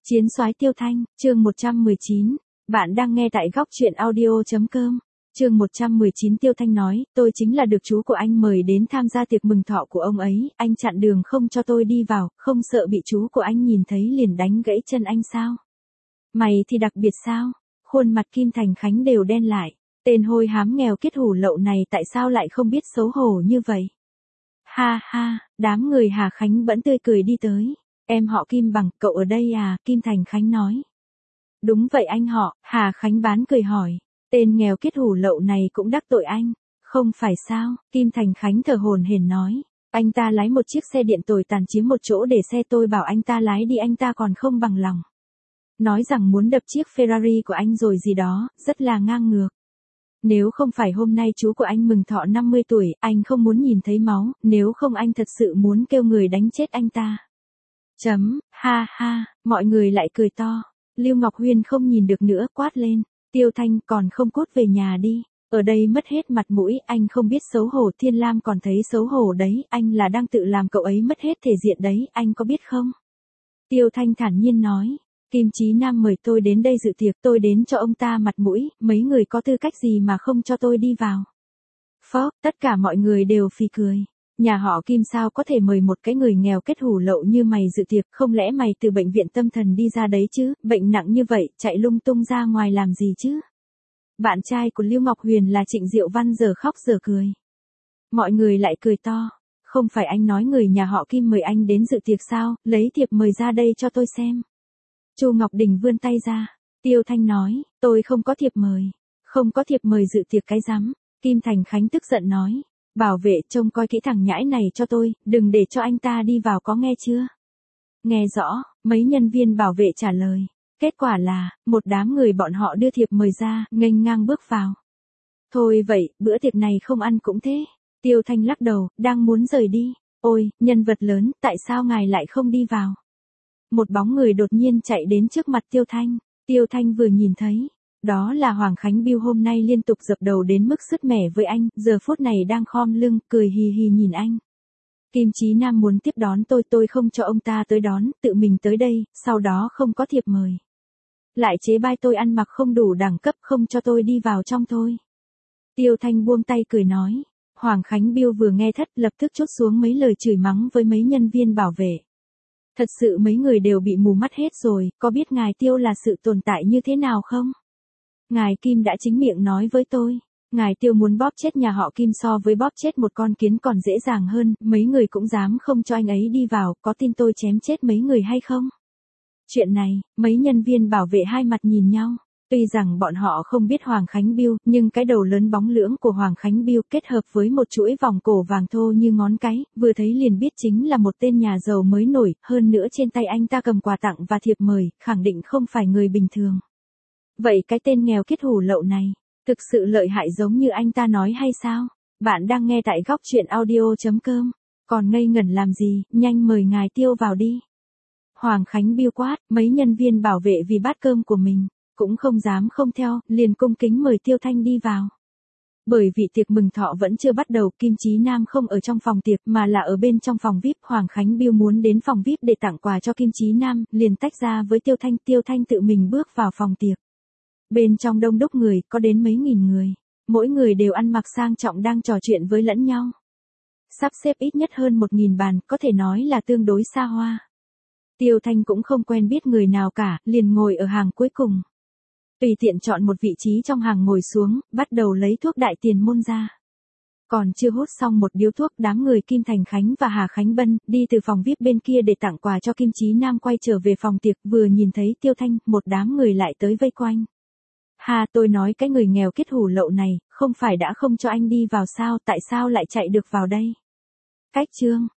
Chiến soái Tiêu Thanh, chương 119. Bạn đang nghe tại góc truyện audio.com. Chương 119 Tiêu Thanh nói, tôi chính là được chú của anh mời đến tham gia tiệc mừng thọ của ông ấy, anh chặn đường không cho tôi đi vào, không sợ bị chú của anh nhìn thấy liền đánh gãy chân anh sao? Mày thì đặc biệt sao? Khuôn mặt Kim Thành Khánh đều đen lại, tên hôi hám nghèo kiết hủ lậu này tại sao lại không biết xấu hổ như vậy? Ha ha, đám người Hà Khánh vẫn tươi cười đi tới. Em họ Kim Bằng, cậu ở đây à? Kim Thành Khánh nói. Đúng vậy anh họ, Hà Khánh bán cười hỏi. Tên nghèo kiết hủ lậu này cũng đắc tội anh. Không phải sao, Kim Thành Khánh thở hổn hển nói. Anh ta lái một chiếc xe điện tồi tàn chiếm một chỗ để xe tôi bảo anh ta lái đi anh ta còn không bằng lòng. Nói rằng muốn đập chiếc Ferrari của anh rồi gì đó, rất là ngang ngược. Nếu không phải hôm nay chú của anh mừng thọ 50 tuổi, anh không muốn nhìn thấy máu, nếu không anh thật sự muốn kêu người đánh chết anh ta. Ha ha, mọi người lại cười to. Lưu Ngọc Huyên không nhìn được nữa, quát lên. Tiêu Thanh còn không cút về nhà đi. Ở đây mất hết mặt mũi, anh không biết xấu hổ. Thiên Lam còn thấy xấu hổ đấy, anh là đang tự làm cậu ấy mất hết thể diện đấy, anh có biết không? Tiêu Thanh thản nhiên nói. Kim Chí Nam mời tôi đến đây dự tiệc, tôi đến cho ông ta mặt mũi, mấy người có tư cách gì mà không cho tôi đi vào? Phó, tất cả mọi người đều phì cười. Nhà họ Kim sao có thể mời một cái người nghèo kết hủ lậu như mày dự tiệc, không lẽ mày từ bệnh viện tâm thần đi ra đấy chứ, bệnh nặng như vậy, chạy lung tung ra ngoài làm gì chứ? Bạn trai của Lưu Ngọc Huyền là Trịnh Diệu Văn giờ khóc giờ cười. Mọi người lại cười to, không phải anh nói người nhà họ Kim mời anh đến dự tiệc sao, lấy thiệp mời ra đây cho tôi xem. Chu Ngọc Đình vươn tay ra, Tiêu Thanh nói, tôi không có thiệp mời, không có thiệp mời dự tiệc cái rắm. Kim Thành Khánh tức giận nói. Bảo vệ trông coi kỹ thằng nhãi này cho tôi, đừng để cho anh ta đi vào có nghe chưa? Nghe rõ, mấy nhân viên bảo vệ trả lời. Kết quả là, một đám người bọn họ đưa thiệp mời ra, nghênh ngang bước vào. Thôi vậy, bữa tiệc này không ăn cũng thế. Tiêu Thanh lắc đầu, đang muốn rời đi. Ôi, nhân vật lớn, tại sao ngài lại không đi vào? Một bóng người đột nhiên chạy đến trước mặt Tiêu Thanh. Tiêu Thanh vừa nhìn thấy. Đó là Hoàng Khánh Biêu hôm nay liên tục dập đầu đến mức sứt mẻ với anh, giờ phút này đang khom lưng, cười hì hì nhìn anh. Kim Chí Nam muốn tiếp đón tôi không cho ông ta tới đón, tự mình tới đây, sau đó không có thiệp mời. Lại chế bai tôi ăn mặc không đủ đẳng cấp không cho tôi đi vào trong thôi. Tiêu Thanh buông tay cười nói. Hoàng Khánh Biêu vừa nghe thất lập tức chốt xuống mấy lời chửi mắng với mấy nhân viên bảo vệ. Thật sự mấy người đều bị mù mắt hết rồi, có biết ngài Tiêu là sự tồn tại như thế nào không? Ngài Kim đã chính miệng nói với tôi, ngài Tiêu muốn bóp chết nhà họ Kim so với bóp chết một con kiến còn dễ dàng hơn, mấy người cũng dám không cho anh ấy đi vào, có tin tôi chém chết mấy người hay không? Chuyện này, mấy nhân viên bảo vệ hai mặt nhìn nhau, tuy rằng bọn họ không biết Hoàng Khánh Biêu, nhưng cái đầu lớn bóng lưỡng của Hoàng Khánh Biêu kết hợp với một chuỗi vòng cổ vàng thô như ngón cái, vừa thấy liền biết chính là một tên nhà giàu mới nổi, hơn nữa trên tay anh ta cầm quà tặng và thiệp mời, khẳng định không phải người bình thường. Vậy cái tên nghèo kiết hủ lậu này, thực sự lợi hại giống như anh ta nói hay sao? Bạn đang nghe tại góc truyện audio.com. Còn ngây ngẩn làm gì, nhanh mời ngài Tiêu vào đi. Hoàng Khánh Biêu quát, mấy nhân viên bảo vệ vì bát cơm của mình, cũng không dám không theo, liền cung kính mời Tiêu Thanh đi vào. Bởi vì tiệc mừng thọ vẫn chưa bắt đầu, Kim Chí Nam không ở trong phòng tiệc mà là ở bên trong phòng VIP. Hoàng Khánh Biêu muốn đến phòng VIP để tặng quà cho Kim Chí Nam, liền tách ra với Tiêu Thanh. Tiêu Thanh tự mình bước vào phòng tiệc. Bên trong đông đúc người, có đến mấy nghìn người. Mỗi người đều ăn mặc sang trọng đang trò chuyện với lẫn nhau. Sắp xếp ít nhất hơn 1.000 bàn, có thể nói là tương đối xa hoa. Tiêu Thanh cũng không quen biết người nào cả, liền ngồi ở hàng cuối cùng. Tùy tiện chọn một vị trí trong hàng ngồi xuống, bắt đầu lấy thuốc đại tiền môn ra. Còn chưa hút xong một điếu thuốc, đám người Kim Thành Khánh và Hà Khánh Bân, đi từ phòng VIP bên kia để tặng quà cho Kim Chí Nam quay trở về phòng tiệc, vừa nhìn thấy Tiêu Thanh, một đám người lại tới vây quanh. Hà, tôi nói cái người nghèo kiết hủ lậu này, không phải đã không cho anh đi vào sao, tại sao lại chạy được vào đây? Cách trương,